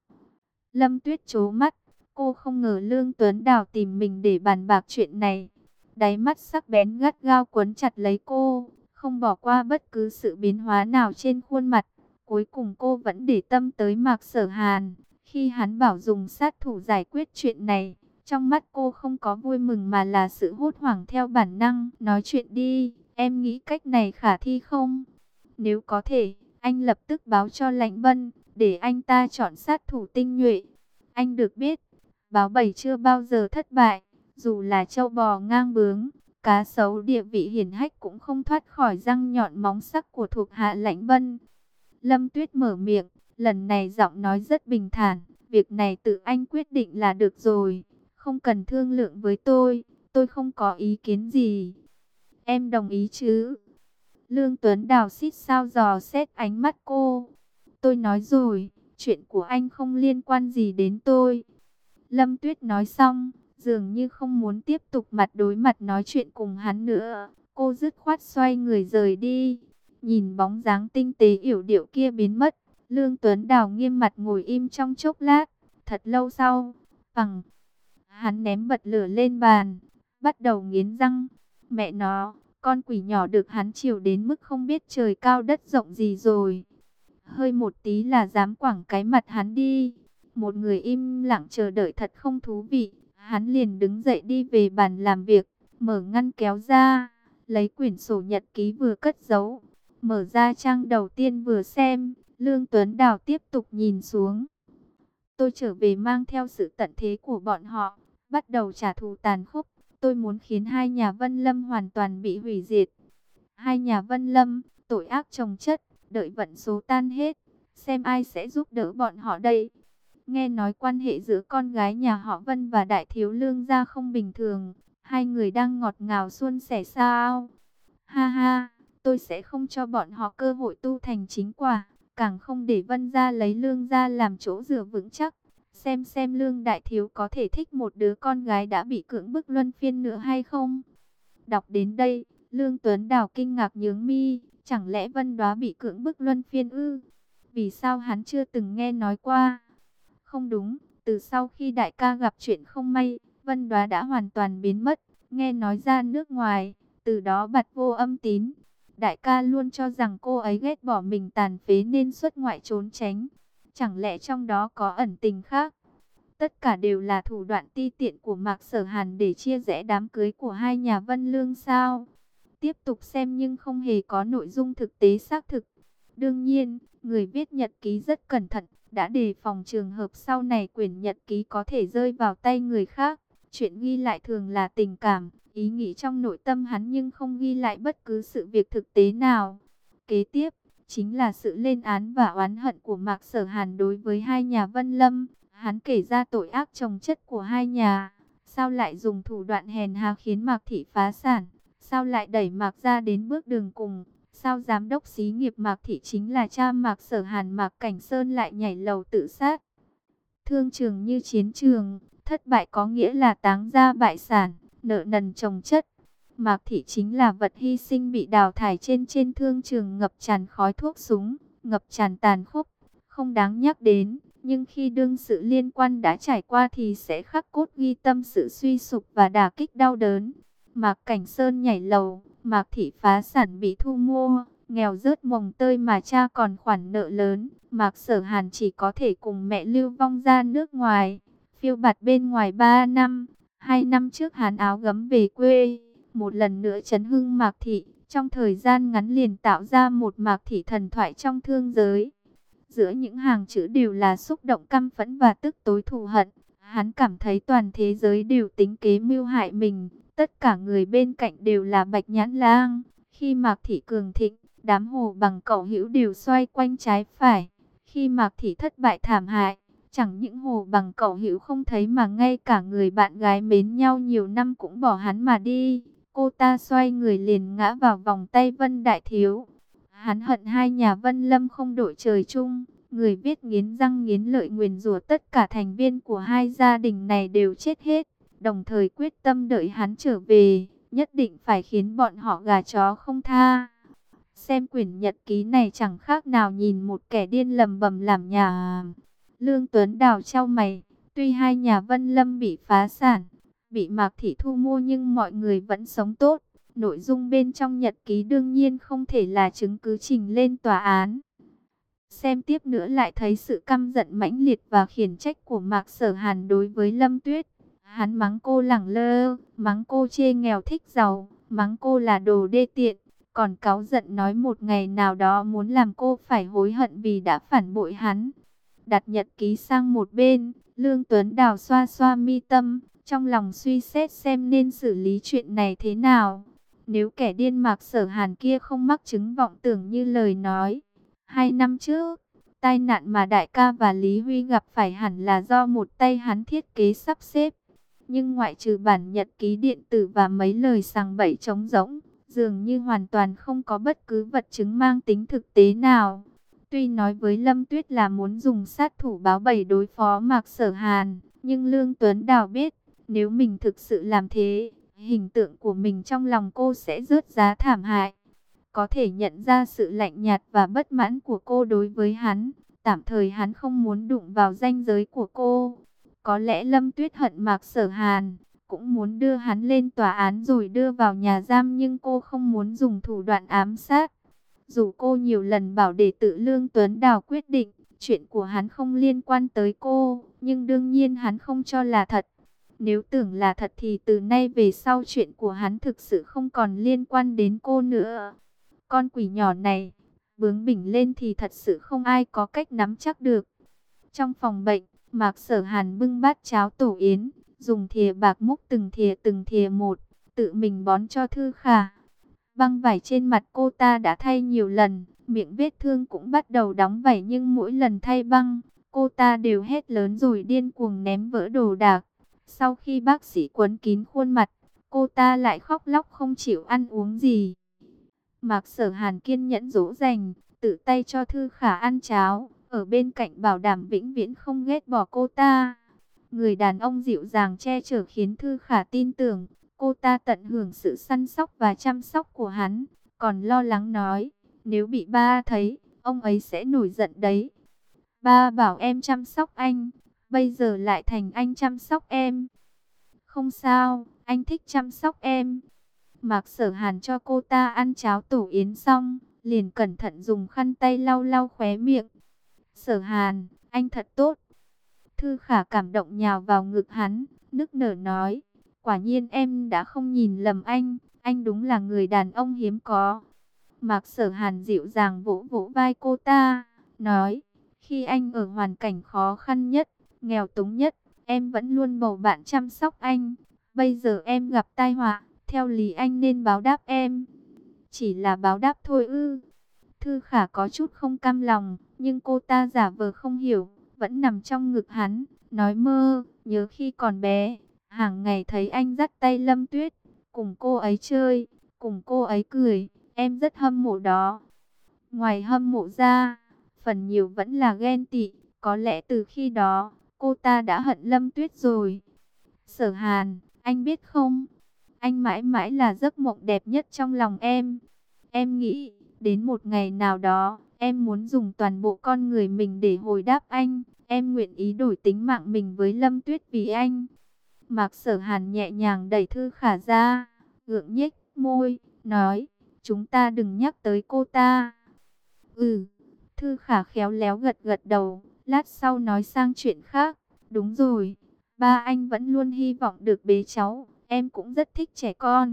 Lâm Tuyết trố mắt, cô không ngờ Lương Tuấn Đào tìm mình để bàn bạc chuyện này. Đáy mắt sắc bén gắt gao quấn chặt lấy cô, không bỏ qua bất cứ sự biến hóa nào trên khuôn mặt. Cuối cùng cô vẫn để tâm tới Mạc Sở Hàn. Khi hắn bảo dùng sát thủ giải quyết chuyện này, trong mắt cô không có vui mừng mà là sự hốt hoảng theo bản năng. Nói chuyện đi, em nghĩ cách này khả thi không? Nếu có thể, anh lập tức báo cho Lãnh Vân, để anh ta chọn sát thủ tinh nhuệ. Anh được biết, báo bầy chưa bao giờ thất bại, dù là châu bò ngang bướng, cá sấu địa vị hiển hách cũng không thoát khỏi răng nhọn móng sắc của thuộc hạ Lãnh Vân. Lâm Tuyết mở miệng, lần này giọng nói rất bình thản, việc này tự anh quyết định là được rồi, không cần thương lượng với tôi, tôi không có ý kiến gì. Em đồng ý chứ? Lương Tuấn Đào xít sao dò xét ánh mắt cô. Tôi nói rồi, chuyện của anh không liên quan gì đến tôi. Lâm Tuyết nói xong, dường như không muốn tiếp tục mặt đối mặt nói chuyện cùng hắn nữa. Cô dứt khoát xoay người rời đi. Nhìn bóng dáng tinh tế yểu điệu kia biến mất, Lương Tuấn Đào nghiêm mặt ngồi im trong chốc lát. Thật lâu sau, bằng hắn ném bật lửa lên bàn, bắt đầu nghiến răng. Mẹ nó, con quỷ nhỏ được hắn chiều đến mức không biết trời cao đất rộng gì rồi. Hơi một tí là dám quẳng cái mặt hắn đi. Một người im lặng chờ đợi thật không thú vị. Hắn liền đứng dậy đi về bàn làm việc, mở ngăn kéo ra, lấy quyển sổ nhật ký vừa cất giấu. Mở ra trang đầu tiên vừa xem, Lương Tuấn Đào tiếp tục nhìn xuống. Tôi trở về mang theo sự tận thế của bọn họ, bắt đầu trả thù tàn khốc. Tôi muốn khiến hai nhà Vân Lâm hoàn toàn bị hủy diệt. Hai nhà Vân Lâm, tội ác chồng chất, đợi vận số tan hết, xem ai sẽ giúp đỡ bọn họ đây. Nghe nói quan hệ giữa con gái nhà họ Vân và đại thiếu Lương gia không bình thường, hai người đang ngọt ngào suôn sẻ sao? Ha ha, tôi sẽ không cho bọn họ cơ hội tu thành chính quả, càng không để Vân gia lấy Lương gia làm chỗ dựa vững chắc. Xem xem Lương đại thiếu có thể thích một đứa con gái đã bị cưỡng bức luân phiên nữa hay không? Đọc đến đây, Lương Tuấn Đào kinh ngạc nhướng mi, chẳng lẽ Vân Đóa bị cưỡng bức luân phiên ư? Vì sao hắn chưa từng nghe nói qua? Không đúng, từ sau khi đại ca gặp chuyện không may, Vân Đóa đã hoàn toàn biến mất, nghe nói ra nước ngoài, từ đó bặt vô âm tín. Đại ca luôn cho rằng cô ấy ghét bỏ mình tàn phế nên xuất ngoại trốn tránh. Chẳng lẽ trong đó có ẩn tình khác? Tất cả đều là thủ đoạn ti tiện của Mạc Sở Hàn để chia rẽ đám cưới của hai nhà Vân Lương sao? Tiếp tục xem nhưng không hề có nội dung thực tế xác thực. Đương nhiên, người viết nhật ký rất cẩn thận, đã đề phòng trường hợp sau này quyển nhật ký có thể rơi vào tay người khác. Chuyện ghi lại thường là tình cảm, ý nghĩ trong nội tâm hắn nhưng không ghi lại bất cứ sự việc thực tế nào. Kế tiếp, chính là sự lên án và oán hận của Mạc Sở Hàn đối với hai nhà Vân Lâm. Hắn kể ra tội ác chồng chất của hai nhà. Sao lại dùng thủ đoạn hèn hạ khiến Mạc Thị phá sản? Sao lại đẩy Mạc ra đến bước đường cùng? Sao giám đốc xí nghiệp Mạc Thị chính là cha Mạc Sở Hàn Mạc Cảnh Sơn lại nhảy lầu tự sát? Thương trường như chiến trường, thất bại có nghĩa là táng gia bại sản, nợ nần chồng chất. Mạc Thị chính là vật hy sinh bị đào thải trên trên thương trường ngập tràn khói thuốc súng, ngập tràn tàn khốc, không đáng nhắc đến. Nhưng khi đương sự liên quan đã trải qua thì sẽ khắc cốt ghi tâm sự suy sụp và đả kích đau đớn. Mạc Cảnh Sơn nhảy lầu, Mạc Thị phá sản bị thu mua, nghèo rớt mồng tơi mà cha còn khoản nợ lớn. Mạc Sở Hàn chỉ có thể cùng mẹ lưu vong ra nước ngoài, phiêu bạt bên ngoài ba năm. Hai năm trước hắn áo gấm về quê, một lần nữa chấn hưng Mạc Thị. Trong thời gian ngắn liền tạo ra một Mạc Thị thần thoại trong thương giới. Giữa những hàng chữ đều là xúc động căm phẫn và tức tối thù hận. Hắn cảm thấy toàn thế giới đều tính kế mưu hại mình. Tất cả người bên cạnh đều là Bạch Nhãn Lang. Khi Mạc Thị cường thịnh, đám hồ bằng cẩu hữu đều xoay quanh trái phải. Khi Mạc Thị thất bại thảm hại, chẳng những hồ bằng cẩu hữu không thấy mà ngay cả người bạn gái mến nhau nhiều năm cũng bỏ hắn mà đi. Cô ta xoay người liền ngã vào vòng tay Vân Đại Thiếu. Hắn hận hai nhà Vân Lâm không đội trời chung. Người viết nghiến răng nghiến lợi nguyền rủa tất cả thành viên của hai gia đình này đều chết hết. Đồng thời quyết tâm đợi hắn trở về, nhất định phải khiến bọn họ gà chó không tha. Xem quyển nhật ký này chẳng khác nào nhìn một kẻ điên lầm bầm làm nhà. Lương Tuấn Đào chau mày, tuy hai nhà Vân Lâm bị phá sản, bị Mạc Thị thu mua nhưng mọi người vẫn sống tốt. Nội dung bên trong nhật ký đương nhiên không thể là chứng cứ trình lên tòa án. Xem tiếp nữa lại thấy sự căm giận mãnh liệt và khiển trách của Mạc Sở Hàn đối với Lâm Tuyết. Hắn mắng cô lẳng lơ, mắng cô chê nghèo thích giàu, mắng cô là đồ đê tiện. Còn cáu giận nói một ngày nào đó muốn làm cô phải hối hận vì đã phản bội hắn. Đặt nhật ký sang một bên, Lương Tuấn Đào xoa xoa mi tâm, trong lòng suy xét xem nên xử lý chuyện này thế nào. Nếu kẻ điên Mạc Sở Hàn kia không mắc chứng vọng tưởng như lời nói, hai năm trước, tai nạn mà đại ca và Lý Huy gặp phải hẳn là do một tay hắn thiết kế sắp xếp. Nhưng ngoại trừ bản nhật ký điện tử và mấy lời sằng bậy trống rỗng, dường như hoàn toàn không có bất cứ vật chứng mang tính thực tế nào. Tuy nói với Lâm Tuyết là muốn dùng sát thủ báo bầy đối phó Mạc Sở Hàn, nhưng Lương Tuấn Đào biết, nếu mình thực sự làm thế, hình tượng của mình trong lòng cô sẽ rớt giá thảm hại. Có thể nhận ra sự lạnh nhạt và bất mãn của cô đối với hắn. Tạm thời hắn không muốn đụng vào ranh giới của cô. Có lẽ Lâm Tuyết hận Mạc Sở Hàn, cũng muốn đưa hắn lên tòa án rồi đưa vào nhà giam, nhưng cô không muốn dùng thủ đoạn ám sát. Dù cô nhiều lần bảo để tự Lương Tuấn Đào quyết định, chuyện của hắn không liên quan tới cô, nhưng đương nhiên hắn không cho là thật. Nếu tưởng là thật thì từ nay về sau chuyện của hắn thực sự không còn liên quan đến cô nữa. Con quỷ nhỏ này, bướng bỉnh lên thì thật sự không ai có cách nắm chắc được. Trong phòng bệnh, Mạc Sở Hàn bưng bát cháo tổ yến, dùng thìa bạc múc từng thìa từng thìa một, tự mình bón cho Thư Khả. Băng vải trên mặt cô ta đã thay nhiều lần, miệng vết thương cũng bắt đầu đóng vảy, nhưng mỗi lần thay băng, cô ta đều hét lớn rồi điên cuồng ném vỡ đồ đạc. Sau khi bác sĩ quấn kín khuôn mặt, cô ta lại khóc lóc không chịu ăn uống gì. Mạc Sở Hàn kiên nhẫn dỗ dành, tự tay cho Thư Khả ăn cháo, ở bên cạnh bảo đảm vĩnh viễn không ghét bỏ cô ta. Người đàn ông dịu dàng che chở khiến Thư Khả tin tưởng cô ta tận hưởng sự săn sóc và chăm sóc của hắn, còn lo lắng nói, nếu bị ba thấy, ông ấy sẽ nổi giận đấy. Ba bảo em chăm sóc anh, bây giờ lại thành anh chăm sóc em. Không sao, anh thích chăm sóc em. Mạc Sở Hàn cho cô ta ăn cháo tổ yến xong, liền cẩn thận dùng khăn tay lau lau khóe miệng. Sở Hàn, anh thật tốt. Thư Khả cảm động nhào vào ngực hắn, nức nở nói, quả nhiên em đã không nhìn lầm anh, anh đúng là người đàn ông hiếm có. Mạc Sở Hàn dịu dàng vỗ vỗ vai cô ta, nói, khi anh ở hoàn cảnh khó khăn nhất, nghèo túng nhất, em vẫn luôn bầu bạn chăm sóc anh. Bây giờ em gặp tai họa, theo lý anh nên báo đáp em. Chỉ là báo đáp thôi ư? Thư Khả có chút không cam lòng, nhưng cô ta giả vờ không hiểu, vẫn nằm trong ngực hắn, nói mơ, nhớ khi còn bé, hàng ngày thấy anh dắt tay Lâm Tuyết, cùng cô ấy chơi, cùng cô ấy cười, em rất hâm mộ đó. Ngoài hâm mộ ra, phần nhiều vẫn là ghen tị, có lẽ từ khi đó, cô ta đã hận Lâm Tuyết rồi. Sở Hàn, anh biết không, anh mãi mãi là giấc mộng đẹp nhất trong lòng em. Em nghĩ, đến một ngày nào đó, em muốn dùng toàn bộ con người mình để hồi đáp anh. Em nguyện ý đổi tính mạng mình với Lâm Tuyết vì anh. Mạc Sở Hàn nhẹ nhàng đẩy Thư Khả ra, gượng nhếch môi, nói, chúng ta đừng nhắc tới cô ta. Ừ, Thư Khả khéo léo gật gật đầu, lát sau nói sang chuyện khác. Đúng rồi, ba anh vẫn luôn hy vọng được bế cháu, em cũng rất thích trẻ con.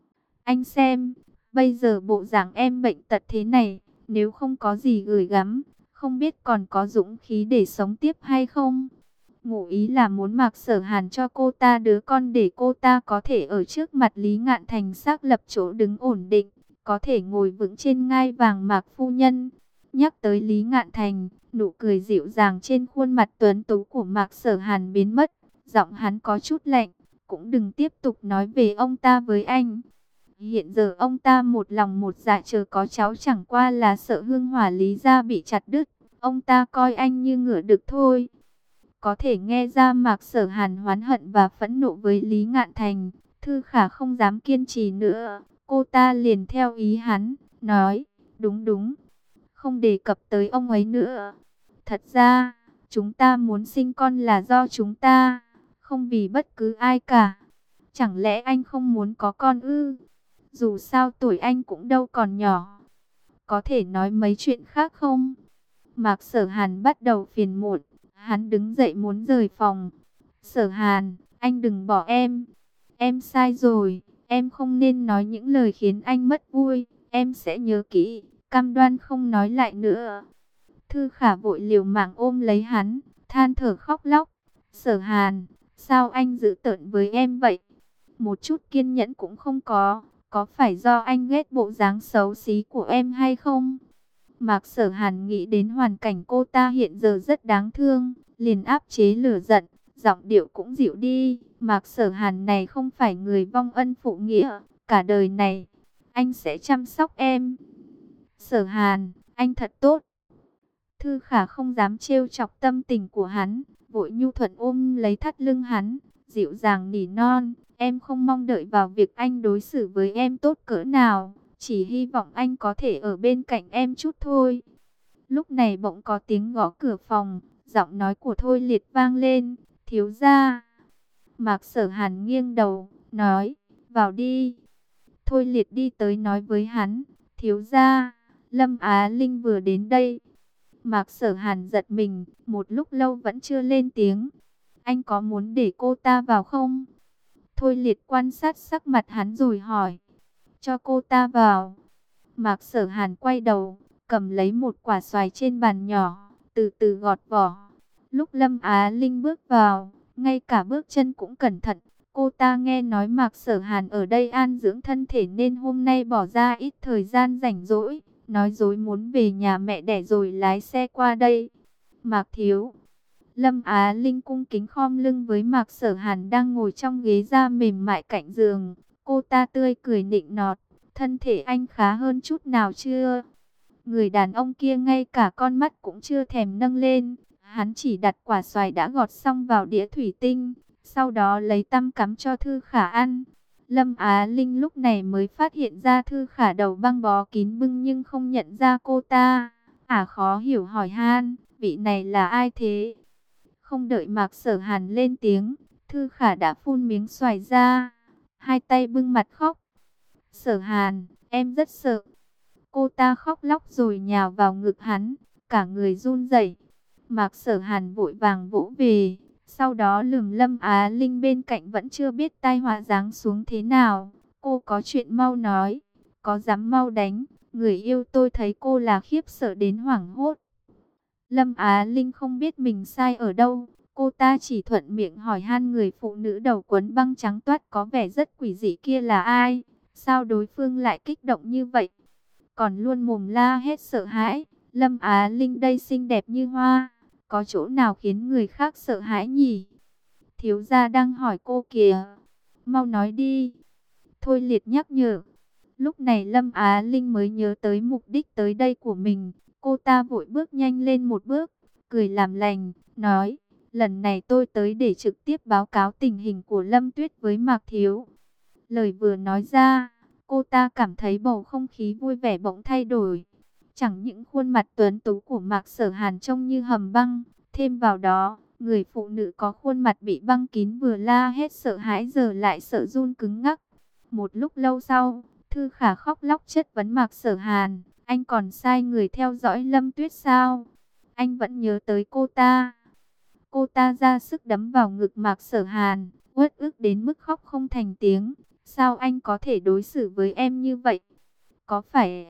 Anh xem, bây giờ bộ dạng em bệnh tật thế này, nếu không có gì gửi gắm, không biết còn có dũng khí để sống tiếp hay không. Ngụ ý là muốn Mạc Sở Hàn cho cô ta đứa con để cô ta có thể ở trước mặt Lý Ngạn Thành xác lập chỗ đứng ổn định, có thể ngồi vững trên ngai vàng Mạc phu nhân. Nhắc tới Lý Ngạn Thành, nụ cười dịu dàng trên khuôn mặt tuấn tú của Mạc Sở Hàn biến mất, giọng hắn có chút lạnh, cũng đừng tiếp tục nói về ông ta với anh. Hiện giờ ông ta một lòng một dạ chờ có cháu, chẳng qua là sợ hương hỏa Lý gia bị chặt đứt, ông ta coi anh như ngựa đực thôi. Có thể nghe ra Mạc Sở Hàn oán hận và phẫn nộ với Lý Ngạn Thành. Thư Khả không dám kiên trì nữa, cô ta liền theo ý hắn, nói, đúng đúng, không đề cập tới ông ấy nữa. Thật ra, chúng ta muốn sinh con là do chúng ta, không vì bất cứ ai cả. Chẳng lẽ anh không muốn có con ư? Dù sao tuổi anh cũng đâu còn nhỏ. Có thể nói mấy chuyện khác không? Mạc Sở Hàn bắt đầu phiền muộn. Hắn đứng dậy muốn rời phòng. Sở Hàn, anh đừng bỏ em. Em sai rồi. Em không nên nói những lời khiến anh mất vui. Em sẽ nhớ kỹ, cam đoan không nói lại nữa. Thư Khả vội liều mạng ôm lấy hắn, than thở khóc lóc. Sở Hàn, sao anh dữ tợn với em vậy? Một chút kiên nhẫn cũng không có. Có phải do anh ghét bộ dáng xấu xí của em hay không? Mạc Sở Hàn nghĩ đến hoàn cảnh cô ta hiện giờ rất đáng thương, liền áp chế lửa giận, giọng điệu cũng dịu đi. Mạc Sở Hàn này không phải người vong ân phụ nghĩa, cả đời này, anh sẽ chăm sóc em. Sở Hàn, anh thật tốt. Thư Khả không dám trêu chọc tâm tình của hắn, vội nhu thuận ôm lấy thắt lưng hắn, dịu dàng nỉ non. Em không mong đợi vào việc anh đối xử với em tốt cỡ nào, chỉ hy vọng anh có thể ở bên cạnh em chút thôi. Lúc này bỗng có tiếng gõ cửa phòng, giọng nói của Thôi Liệt vang lên, thiếu gia. Mạc Sở Hàn nghiêng đầu, nói, vào đi. Thôi Liệt đi tới nói với hắn, thiếu gia, Lâm Á Linh vừa đến đây. Mạc Sở Hàn giật mình, một lúc lâu vẫn chưa lên tiếng. Anh có muốn để cô ta vào không? Thôi Liệt quan sát sắc mặt hắn rồi hỏi, cho cô ta vào. Mạc Sở Hàn quay đầu, cầm lấy một quả xoài trên bàn nhỏ, từ từ gọt vỏ. Lúc Lâm Á Linh bước vào, ngay cả bước chân cũng cẩn thận. Cô ta nghe nói Mạc Sở Hàn ở đây an dưỡng thân thể nên hôm nay bỏ ra ít thời gian rảnh rỗi, nói dối muốn về nhà mẹ đẻ rồi lái xe qua đây. Mạc thiếu. Lâm Á Linh cung kính khom lưng với Mạc Sở Hàn đang ngồi trong ghế da mềm mại cạnh giường. Cô ta tươi cười nịnh nọt, thân thể anh khá hơn chút nào chưa? Người đàn ông kia ngay cả con mắt cũng chưa thèm nâng lên. Hắn chỉ đặt quả xoài đã gọt xong vào đĩa thủy tinh, sau đó lấy tăm cắm cho Thư Khả ăn. Lâm Á Linh lúc này mới phát hiện ra Thư Khả đầu băng bó kín bưng nhưng không nhận ra cô ta. Ả khó hiểu hỏi han, vị này là ai thế? Không đợi Mạc Sở Hàn lên tiếng, Thư Khả đã phun miếng xoài ra, hai tay bưng mặt khóc. Sở Hàn, em rất sợ. Cô ta khóc lóc rồi nhào vào ngực hắn, cả người run rẩy. Mạc Sở Hàn vội vàng vỗ về, sau đó lườm Lâm Á Linh bên cạnh, vẫn chưa biết tai họa giáng xuống thế nào. Cô có chuyện mau nói, có dám mau đánh, người yêu tôi thấy cô là khiếp sợ đến hoảng hốt. Lâm Á Linh không biết mình sai ở đâu, cô ta chỉ thuận miệng hỏi han người phụ nữ đầu quấn băng trắng toát có vẻ rất quỷ dị kia là ai, sao đối phương lại kích động như vậy, còn luôn mồm la hết sợ hãi. Lâm Á Linh đây xinh đẹp như hoa, có chỗ nào khiến người khác sợ hãi nhỉ? Thiếu gia đang hỏi cô kìa, mau nói đi. Thôi Liệt nhắc nhở. Lúc này Lâm Á Linh mới nhớ tới mục đích tới đây của mình. Cô ta vội bước nhanh lên một bước, cười làm lành, nói, lần này tôi tới để trực tiếp báo cáo tình hình của Lâm Tuyết với Mạc Thiếu. Lời vừa nói ra, cô ta cảm thấy bầu không khí vui vẻ bỗng thay đổi. Chẳng những khuôn mặt tuấn tú của Mạc Sở Hàn trông như hầm băng, thêm vào đó, người phụ nữ có khuôn mặt bị băng kín vừa la hết sợ hãi giờ lại sợ run cứng ngắc. Một lúc lâu sau, Thư Khả khóc lóc chất vấn Mạc Sở Hàn, anh còn sai người theo dõi Lâm Tuyết sao? Anh vẫn nhớ tới cô ta. Cô ta ra sức đấm vào ngực Mạc Sở Hàn, uất ức đến mức khóc không thành tiếng. Sao anh có thể đối xử với em như vậy? Có phải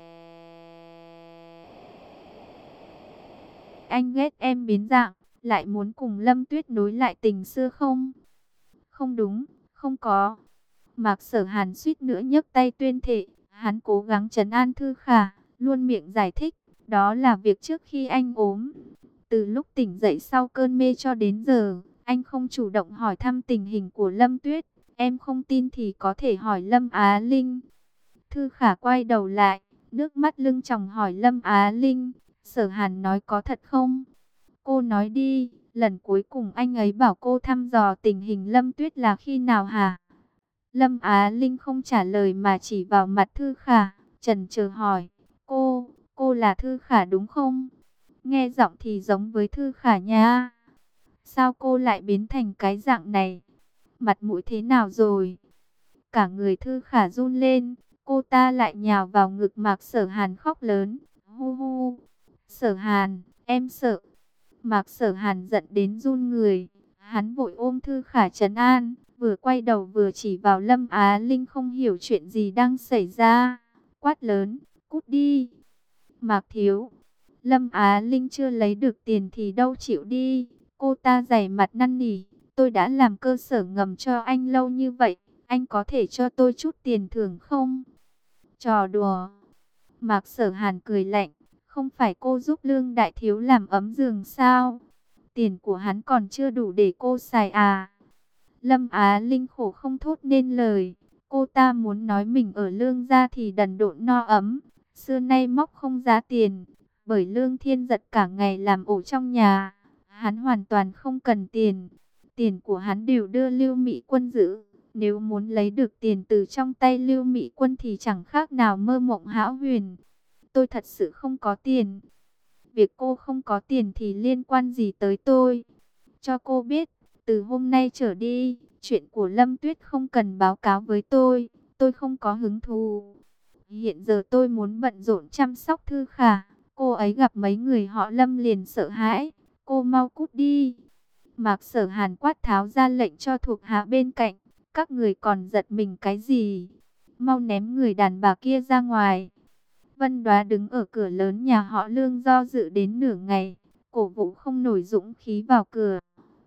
anh ghét em biến dạng, lại muốn cùng Lâm Tuyết nối lại tình xưa không? Không đúng, không có. Mạc Sở Hàn suýt nữa nhấc tay tuyên thệ. Hắn cố gắng trấn an Thư Khả, luôn miệng giải thích, đó là việc trước khi anh ốm. Từ lúc tỉnh dậy sau cơn mê cho đến giờ, anh không chủ động hỏi thăm tình hình của Lâm Tuyết. Em không tin thì có thể hỏi Lâm Á Linh. Thư Khả quay đầu lại, nước mắt lưng tròng hỏi Lâm Á Linh, Sở Hàn nói có thật không? Cô nói đi, lần cuối cùng anh ấy bảo cô thăm dò tình hình Lâm Tuyết là khi nào hả? Lâm Á Linh không trả lời mà chỉ vào mặt Thư Khả, chần chờ hỏi, cô, cô là Thư Khả đúng không? Nghe giọng thì giống với Thư Khả nha. Sao cô lại biến thành cái dạng này? Mặt mũi thế nào rồi? Cả người Thư Khả run lên, cô ta lại nhào vào ngực Mạc Sở Hàn khóc lớn, hu hu. Sở Hàn, em sợ. Mạc Sở Hàn giận đến run người, hắn vội ôm Thư Khả trấn an, vừa quay đầu vừa chỉ vào Lâm Á Linh không hiểu chuyện gì đang xảy ra, quát lớn, cút đi. Mạc Thiếu, Lâm Á Linh chưa lấy được tiền thì đâu chịu đi, cô ta dày mặt năn nỉ, tôi đã làm cơ sở ngầm cho anh lâu như vậy, anh có thể cho tôi chút tiền thưởng không? Trò đùa. Mạc Sở Hàn cười lạnh, không phải cô giúp Lương Đại Thiếu làm ấm giường sao? Tiền của hắn còn chưa đủ để cô xài à? Lâm Á Linh khổ không thốt nên lời. Cô ta muốn nói mình ở Lương gia thì đần độn no ấm, xưa nay móc không giá tiền, bởi Lương Thiên Giật cả ngày làm ổ trong nhà, hắn hoàn toàn không cần tiền. Tiền của hắn đều đưa Lưu Mỹ Quân giữ. Nếu muốn lấy được tiền từ trong tay Lưu Mỹ Quân thì chẳng khác nào mơ mộng hão huyền. Tôi thật sự không có tiền. Việc cô không có tiền thì liên quan gì tới tôi? Cho cô biết, từ hôm nay trở đi, chuyện của Lâm Tuyết không cần báo cáo với tôi. Tôi không có hứng thú. Hiện giờ tôi muốn bận rộn chăm sóc Thư Khả. Cô ấy gặp mấy người họ Lâm liền sợ hãi. Cô mau cút đi. Mạc Sở Hàn quát tháo ra lệnh cho thuộc hạ bên cạnh. Các người còn giật mình cái gì? Mau ném người đàn bà kia ra ngoài. Vân Đoá đứng ở cửa lớn nhà họ Lương do dự đến nửa ngày, cổ vũ không nổi dũng khí vào cửa.